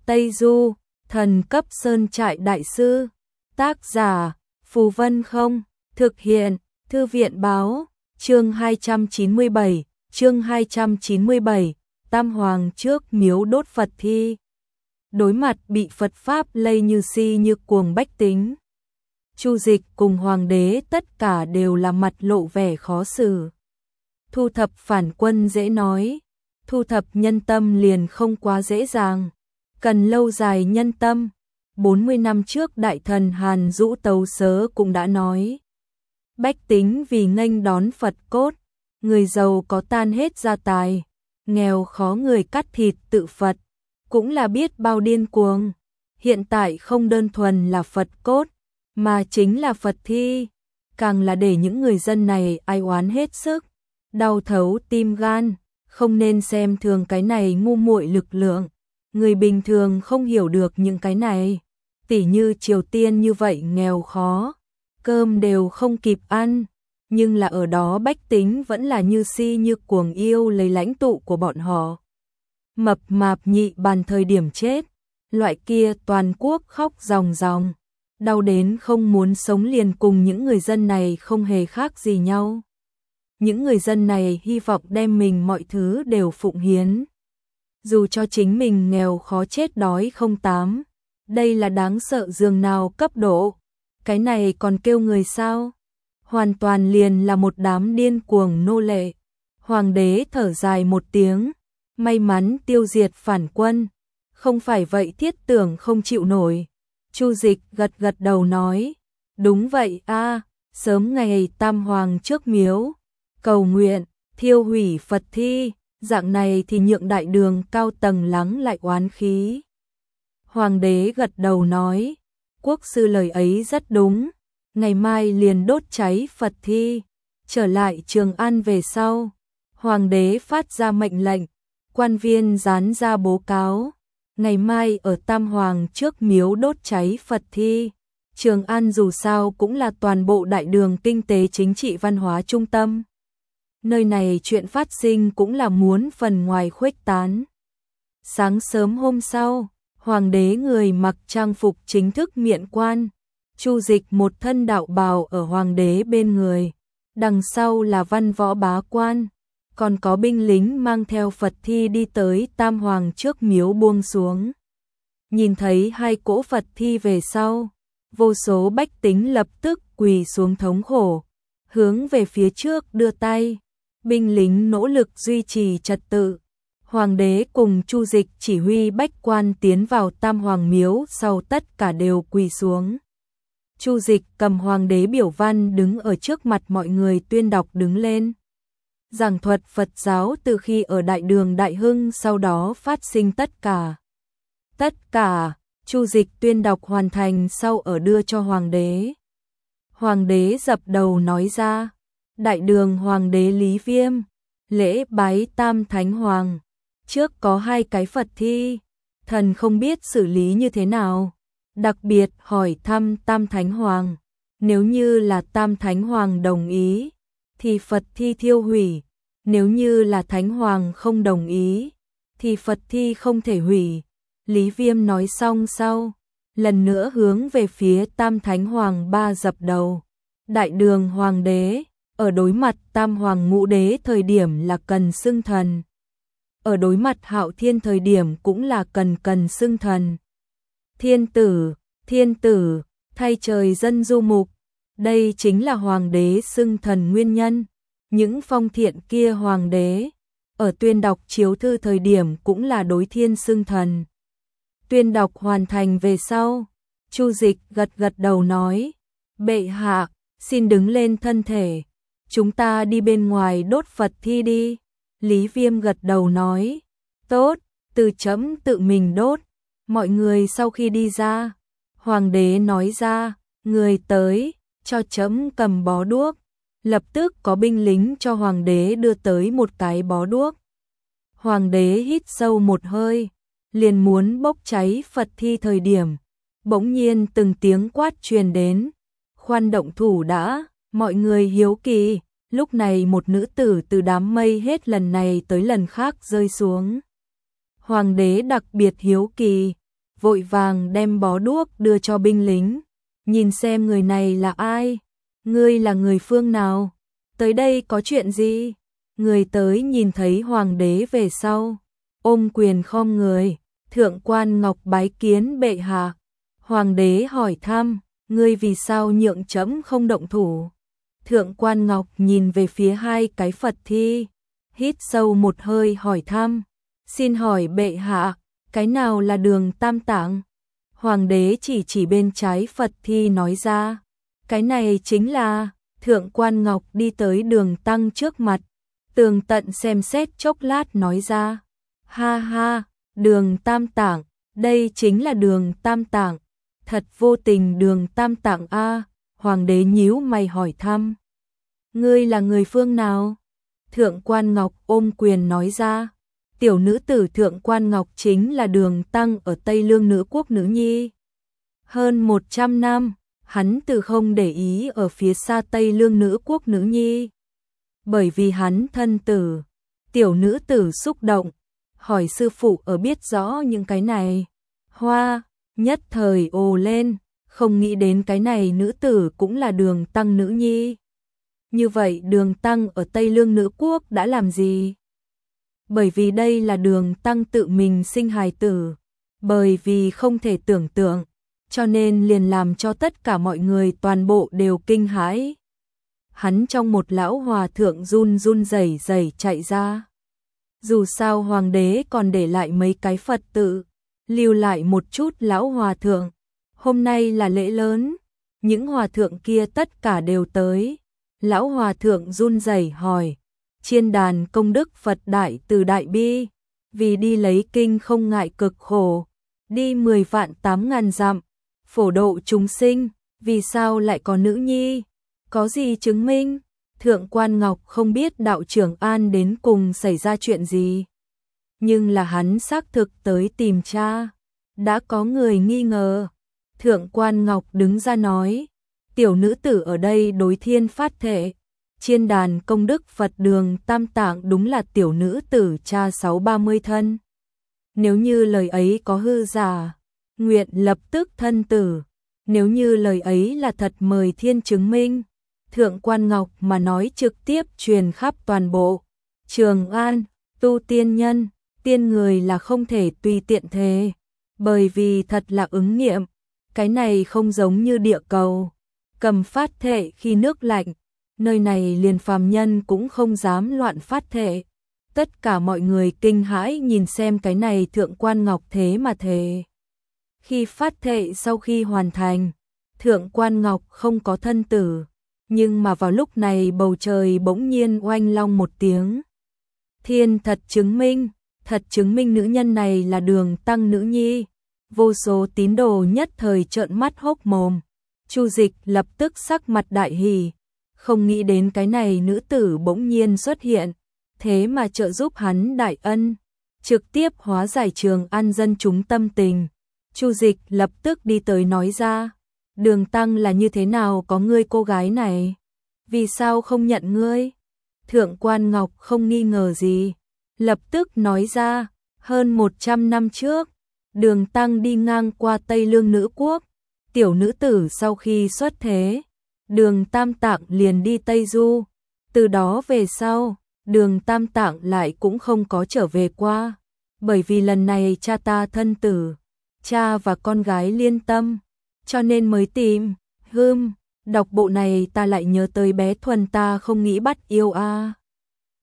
Tây Du, thần cấp sơn trại đại sư. Tác giả, Phù Vân Không. Thực hiện, Thư viện báo. Chương 297, Tam Hoàng trước miếu đốt Phật thi. Đối mặt bị Phật Pháp lây như si như cuồng bách tính, Chu Dịch cùng Hoàng đế tất cả đều là mặt lộ vẻ khó xử. Thu thập phản quân dễ nói, thu thập nhân tâm liền không quá dễ dàng, cần lâu dài nhân tâm. 40 năm trước đại thần Hàn Dũ Tấu Sớ cũng đã nói, bách tính vì nghênh đón Phật cốt, người giàu có tan hết gia tài, nghèo khó người cắt thịt tự Phật, cũng là biết bao điên cuồng. Hiện tại không đơn thuần là Phật cốt, mà chính là Phật thi, càng là để những người dân này ai oán hết sức, đau thấu tim gan, không nên xem thường cái này ngu muội lực lượng. Người bình thường không hiểu được những cái này, tỉ như Triều Tiên như vậy nghèo khó, cơm đều không kịp ăn, nhưng là ở đó bách tính vẫn là như si như cuồng yêu lấy lãnh tụ của bọn họ. Mập mạp nhị bàn thời điểm chết, loại kia toàn quốc khóc ròng ròng, đau đến không muốn sống liền cùng những người dân này không hề khác gì nhau. Những người dân này hy vọng đem mình mọi thứ đều phụng hiến, dù cho chính mình nghèo khó chết đói không tám. Đây là đáng sợ dường nào cấp độ, cái này còn kêu người sao? Hoàn toàn liền là một đám điên cuồng nô lệ. Hoàng đế thở dài một tiếng, may mắn tiêu diệt phản quân, không phải vậy thiết tưởng không chịu nổi. Chu Dịch gật gật đầu nói, đúng vậy a, sớm ngày Tam Hoàng trước miếu, cầu nguyện, thiêu hủy Phật thi, dạng này thì nhượng đại đường cao tầng lắng lại oán khí. Hoàng đế gật đầu nói, quốc sư lời ấy rất đúng, ngày mai liền đốt cháy Phật thi. Trở lại Trường An về sau, Hoàng đế phát ra mệnh lệnh, quan viên dán ra bố cáo, ngày mai ở Tam Hoàng trước miếu đốt cháy Phật thi. Trường An dù sao cũng là toàn bộ đại đường kinh tế chính trị văn hóa trung tâm. Nơi này chuyện phát sinh cũng là muốn phần ngoài khuếch tán. Sáng sớm hôm sau, Hoàng đế người mặc trang phục chính thức miện quan, Chu Dịch một thân đạo bào ở Hoàng đế bên người, đằng sau là văn võ bá quan, còn có binh lính mang theo Phật thi đi tới Tam Hoàng trước miếu buông xuống. Nhìn thấy hai cỗ Phật thi về sau, vô số bách tính lập tức quỳ xuống thống khổ, hướng về phía trước đưa tay, binh lính nỗ lực duy trì trật tự. Hoàng đế cùng Chu Dịch chỉ huy bách quan tiến vào Tam Hoàng miếu sau tất cả đều quỳ xuống. Chu Dịch cầm Hoàng đế biểu văn đứng ở trước mặt mọi người tuyên đọc đứng lên. Giảng thuật Phật giáo từ khi ở Đại Đường Đại Hưng sau đó phát sinh tất cả. Chu Dịch tuyên đọc hoàn thành sau ở đưa cho Hoàng đế. Hoàng đế dập đầu nói ra, Đại Đường Hoàng đế Lý Viêm, lễ bái Tam Thánh Hoàng. Trước có hai cái Phật thi, thần không biết xử lý như thế nào, đặc biệt hỏi thăm Tam Thánh Hoàng, nếu như là Tam Thánh Hoàng đồng ý, thì Phật thi thiêu hủy, nếu như là Thánh Hoàng không đồng ý, thì Phật thi không thể hủy. Lý Viêm nói xong sau, lần nữa hướng về phía Tam Thánh Hoàng ba dập đầu. Đại Đường Hoàng đế, ở đối mặt Tam Hoàng ngũ đế thời điểm là cần xưng thần, ở đối mặt Hạo Thiên thời điểm cũng là cần xưng thần. Thiên tử, thay trời dân du mục, đây chính là Hoàng đế xưng thần nguyên nhân. Những phong thiện kia Hoàng đế, ở tuyên đọc chiếu thư thời điểm cũng là đối thiên xưng thần. Tuyên đọc hoàn thành về sau, Chu Dịch gật gật đầu nói, bệ hạ, xin đứng lên thân thể, chúng ta đi bên ngoài đốt Phật thi đi. Lý Viêm gật đầu nói, tốt, từ trẫm tự mình đốt. Mọi người sau khi đi ra, Hoàng đế nói ra, người tới, cho trẫm cầm bó đuốc. Lập tức có binh lính cho Hoàng đế đưa tới một cái bó đuốc. Hoàng đế hít sâu một hơi, liền muốn bốc cháy Phật thi thời điểm, bỗng nhiên từng tiếng quát truyền đến, khoan động thủ đã. Mọi người hiếu kỳ, lúc này một nữ tử từ đám mây hết lần này tới lần khác rơi xuống. Hoàng đế đặc biệt hiếu kỳ, vội vàng đem bó đuốc đưa cho binh lính. Nhìn xem người này là ai? Ngươi là người phương nào? Tới đây có chuyện gì? Người tới nhìn thấy hoàng đế về sau, ôm quyền khom người, thượng quan Ngọc bái kiến bệ hạ. Hoàng đế hỏi thăm, ngươi vì sao nhượng trẫm không động thủ? Thượng quan Ngọc nhìn về phía hai cái Phật thi, hít sâu một hơi hỏi thăm, xin hỏi bệ hạ, cái nào là Đường Tam Tạng? Hoàng đế chỉ bên trái Phật thi nói ra, cái này chính là. Thượng quan Ngọc đi tới Đường Tăng trước mặt, tường tận xem xét chốc lát nói ra, ha ha, Đường Tam Tạng, đây chính là Đường Tam Tạng, thật vô tình Đường Tam Tạng a. Hoàng đế nhíu mày hỏi thăm, ngươi là người phương nào? Thượng quan Ngọc ôm quyền nói ra, tiểu nữ tử Thượng quan Ngọc chính là Đường Tăng ở Tây Lương Nữ Quốc nữ nhi. Hơn 100 năm, hắn từ không để ý ở phía xa Tây Lương Nữ Quốc nữ nhi. Bởi vì hắn thân tử, tiểu nữ tử xúc động, hỏi sư phụ ở biết rõ những cái này. Hoa, nhất thời ồ lên, không nghĩ đến cái này nữ tử cũng là Đường Tăng nữ nhi. Như vậy Đường Tăng ở Tây Lương Nữ Quốc đã làm gì? Bởi vì đây là Đường Tăng tự mình sinh hài tử, bởi vì không thể tưởng tượng, cho nên liền làm cho tất cả mọi người toàn bộ đều kinh hãi. Hắn trong một lão hòa thượng run run rẩy rẩy chạy ra. Dù sao hoàng đế còn để lại mấy cái Phật tự, lưu lại một chút lão hòa thượng. Hôm nay là lễ lớn, những hòa thượng kia tất cả đều tới. Lão hòa thượng run rẩy hỏi, chiên đàn công đức Phật đại từ đại bi, vì đi lấy kinh không ngại cực khổ, đi 10 vạn 8.000 dặm, phổ độ chúng sinh, vì sao lại có nữ nhi? Có gì chứng minh? Thượng quan Ngọc không biết đạo trưởng An đến cùng xảy ra chuyện gì, nhưng là hắn xác thực tới tìm cha. Đã có người nghi ngờ. Thượng quan Ngọc đứng ra nói, tiểu nữ tử ở đây đối thiên phát thệ, chiên đàn công đức Phật Đường Tam Tạng đúng là tiểu nữ tử cha 630 thân. Nếu như lời ấy có hư giả, nguyện lập tức thân tử. Nếu như lời ấy là thật mời thiên chứng minh. Thượng quan Ngọc mà nói trực tiếp truyền khắp toàn bộ Trường An. Tu tiên nhân, tiên người là không thể tùy tiện thề, bởi vì thật là ứng nghiệm. Cái này không giống như địa cầu, cầm phát thệ khi nước lạnh, nơi này liền phàm nhân cũng không dám loạn phát thệ. Tất cả mọi người kinh hãi nhìn xem cái này Thượng quan Ngọc thế mà thề. Khi phát thệ sau khi hoàn thành, Thượng quan Ngọc không có thân tử, nhưng mà vào lúc này bầu trời bỗng nhiên oanh long một tiếng. Thiên thật chứng minh nữ nhân này là Đường Tăng nữ nhi. Vô số tín đồ nhất thời trợn mắt hốc mồm. Chu Dịch lập tức sắc mặt đại hỉ, không nghĩ đến cái này nữ tử bỗng nhiên xuất hiện, thế mà trợ giúp hắn đại ân, trực tiếp hóa giải Trường An dân chúng tâm tình. Chu Dịch lập tức đi tới nói ra, Đường Tăng là như thế nào có ngươi cô gái này? Vì sao không nhận ngươi? Thượng quan Ngọc không nghi ngờ gì, lập tức nói ra, hơn 100 năm trước, Đường Tăng đi ngang qua Tây Lương Nữ Quốc, tiểu nữ tử sau khi xuất thế, Đường Tam Tạng liền đi Tây Du, từ đó về sau, Đường Tam Tạng lại cũng không có trở về qua, bởi vì lần này cha ta thân tử, cha và con gái liên tâm, cho nên mới tìm. Đọc bộ này ta lại nhớ tới bé Thuần ta không nghĩ bắt yêu a.